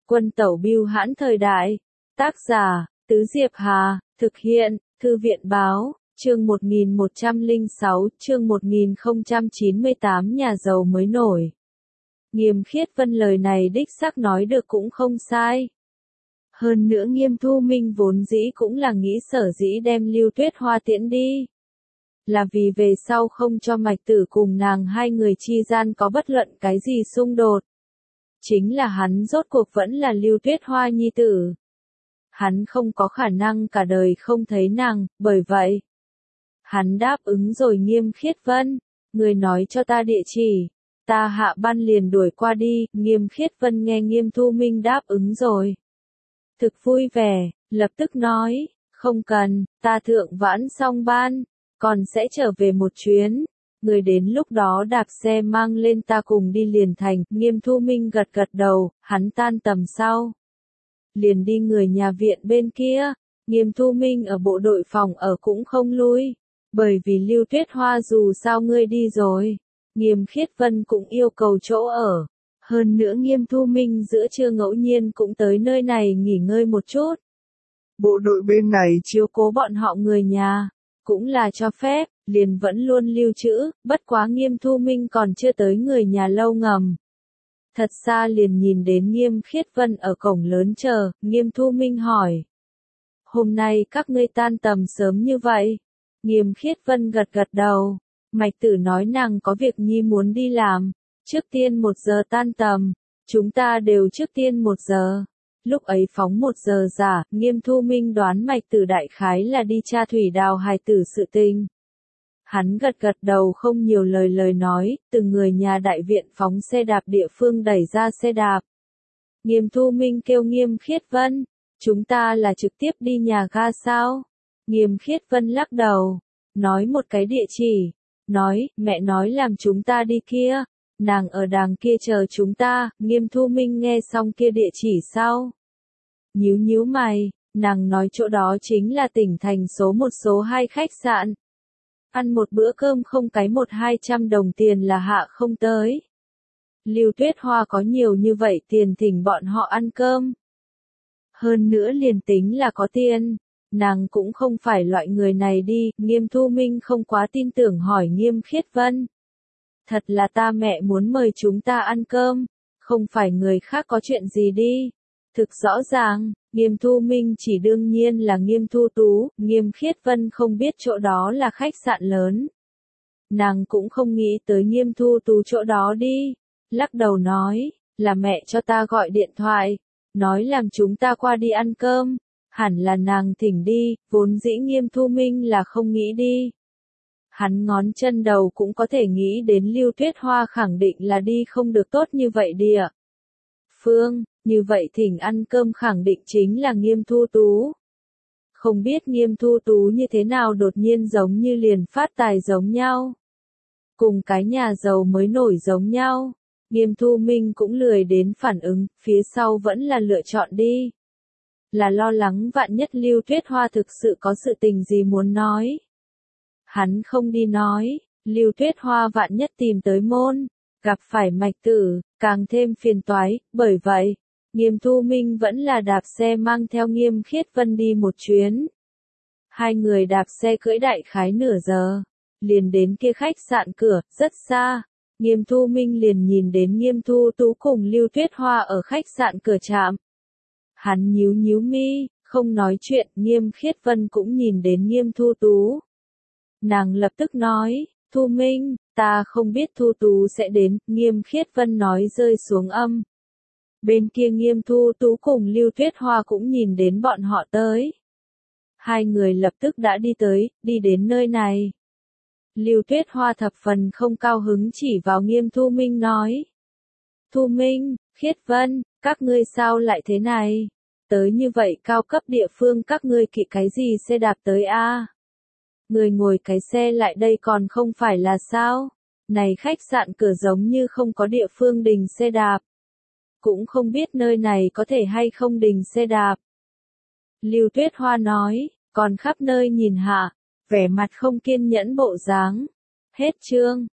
Quân tẩu bưu hãn thời đại. Tác giả, Tứ Diệp Hà, thực hiện, Thư viện báo, chương 1106, chương 1098 nhà giàu mới nổi. Nghiêm Khiết Vân lời này đích xác nói được cũng không sai. Hơn nữa Nghiêm Thu Minh vốn dĩ cũng là nghĩ sở dĩ đem Lưu Tuyết Hoa tiễn đi. Là vì về sau không cho Mạch Tử cùng nàng hai người chi gian có bất luận cái gì xung đột. Chính là hắn rốt cuộc vẫn là Lưu Tuyết Hoa nhi tử. Hắn không có khả năng cả đời không thấy nàng, bởi vậy. Hắn đáp ứng rồi Nghiêm Khiết Vân, người nói cho ta địa chỉ, ta hạ ban liền đuổi qua đi. Nghiêm Khiết Vân nghe Nghiêm Thu Minh đáp ứng rồi. Thực vui vẻ, lập tức nói, không cần, ta thượng vãn xong ban, còn sẽ trở về một chuyến. Người đến lúc đó đạp xe mang lên ta cùng đi liền thành. Nghiêm Thu Minh gật gật đầu, hắn tan tầm sau. Liền đi người nhà viện bên kia. Nghiêm Thu Minh ở bộ đội phòng ở cũng không lui. Bởi vì Lưu Tuyết Hoa dù sao ngươi đi rồi. Nghiêm Khiết Vân cũng yêu cầu chỗ ở. Hơn nữa Nghiêm Thu Minh giữa trưa ngẫu nhiên cũng tới nơi này nghỉ ngơi một chút. Bộ đội bên này chiếu cố bọn họ người nhà. Cũng là cho phép, liền vẫn luôn lưu trữ, bất quá Nghiêm Thu Minh còn chưa tới người nhà lâu ngầm. Thật xa liền nhìn đến Nghiêm Khiết Vân ở cổng lớn chờ. Nghiêm Thu Minh hỏi. Hôm nay các ngươi tan tầm sớm như vậy? Nghiêm Khiết Vân gật gật đầu. Mạch Tử nói nàng có việc nhi muốn đi làm. Trước tiên 1 giờ tan tầm. Chúng ta đều trước tiên 1 giờ. Lúc ấy phóng 1 giờ giả, Nghiêm Thu Minh đoán Mạch Tử đại khái là đi tra thủy đào hài tử sự tình. Hắn gật gật đầu không nhiều lời nói, từng người nhà đại viện phóng xe đạp địa phương đẩy ra xe đạp. Nghiêm Thu Minh kêu Nghiêm Khiết Vân, chúng ta là trực tiếp đi nhà ga sao? Nghiêm Khiết Vân lắc đầu, nói một cái địa chỉ, nói, mẹ nói làm chúng ta đi kia, nàng ở đàng kia chờ chúng ta. Nghiêm Thu Minh nghe xong kia địa chỉ sau. Nhíu mày, nàng nói chỗ đó chính là tỉnh thành số 1 số 2 khách sạn. Ăn một bữa cơm không cái 100-200 đồng tiền là hạ không tới. Lưu Tuyết Hoa có nhiều như vậy tiền thỉnh bọn họ ăn cơm. Hơn nữa liền tính là có tiền, nàng cũng không phải loại người này đi. Nghiêm Thu Minh không quá tin tưởng hỏi Nghiêm Khiết Vân. Thật là ta mẹ muốn mời chúng ta ăn cơm, không phải người khác có chuyện gì đi. Thực rõ ràng, Nghiêm Thu Minh chỉ đương nhiên là Nghiêm Thu Tú. Nghiêm Khiết Vân không biết chỗ đó là khách sạn lớn. Nàng cũng không nghĩ tới Nghiêm Thu Tú chỗ đó đi. Lắc đầu nói, là mẹ cho ta gọi điện thoại, nói làm chúng ta qua đi ăn cơm. Hẳn là nàng thỉnh đi, vốn dĩ Nghiêm Thu Minh là không nghĩ đi. Hắn ngón chân đầu cũng có thể nghĩ đến Lưu Tuyết Hoa khẳng định là đi không được tốt như vậy địa phương. Như vậy thỉnh ăn cơm khẳng định chính là Nghiêm Thu Tú. Không biết Nghiêm Thu Tú như thế nào đột nhiên giống như liền phát tài giống nhau. Cùng cái nhà giàu mới nổi giống nhau. Nghiêm Thu Minh cũng lười đến phản ứng, phía sau vẫn là lựa chọn đi. Là lo lắng vạn nhất Lưu Tuyết Hoa thực sự có sự tình gì muốn nói. Hắn không đi nói, Lưu Tuyết Hoa vạn nhất tìm tới môn, gặp phải Mạch Tử, càng thêm phiền toái, bởi vậy. Nghiêm Thu Minh vẫn là đạp xe mang theo Nghiêm Khiết Vân đi một chuyến. Hai người đạp xe cưỡi đại khái nửa giờ, liền đến kia khách sạn cửa, rất xa. Nghiêm Thu Minh liền nhìn đến Nghiêm Thu Tú cùng Lưu Tuyết Hoa ở khách sạn cửa trạm. Hắn nhíu mi, không nói chuyện. Nghiêm Khiết Vân cũng nhìn đến Nghiêm Thu Tú. Nàng lập tức nói, Thu Minh, ta không biết Thu Tú sẽ đến. Nghiêm Khiết Vân nói rơi xuống âm. Bên kia Nghiêm Thu Tú cùng Lưu Tuyết Hoa cũng nhìn đến bọn họ tới. Hai người lập tức đã đi đến nơi này. Lưu Tuyết Hoa thập phần không cao hứng chỉ vào Nghiêm Thu Minh nói. Thu Minh, Khiết Vân, các ngươi sao lại thế này? Tới như vậy cao cấp địa phương các ngươi kỵ cái gì xe đạp tới a? Người ngồi cái xe lại đây còn không phải là sao? Này khách sạn cửa giống như không có địa phương đình xe đạp. Cũng không biết nơi này có thể hay không đình xe đạp. Lưu Tuyết Hoa nói, còn khắp nơi nhìn hạ, vẻ mặt không kiên nhẫn bộ dáng. Hết chương.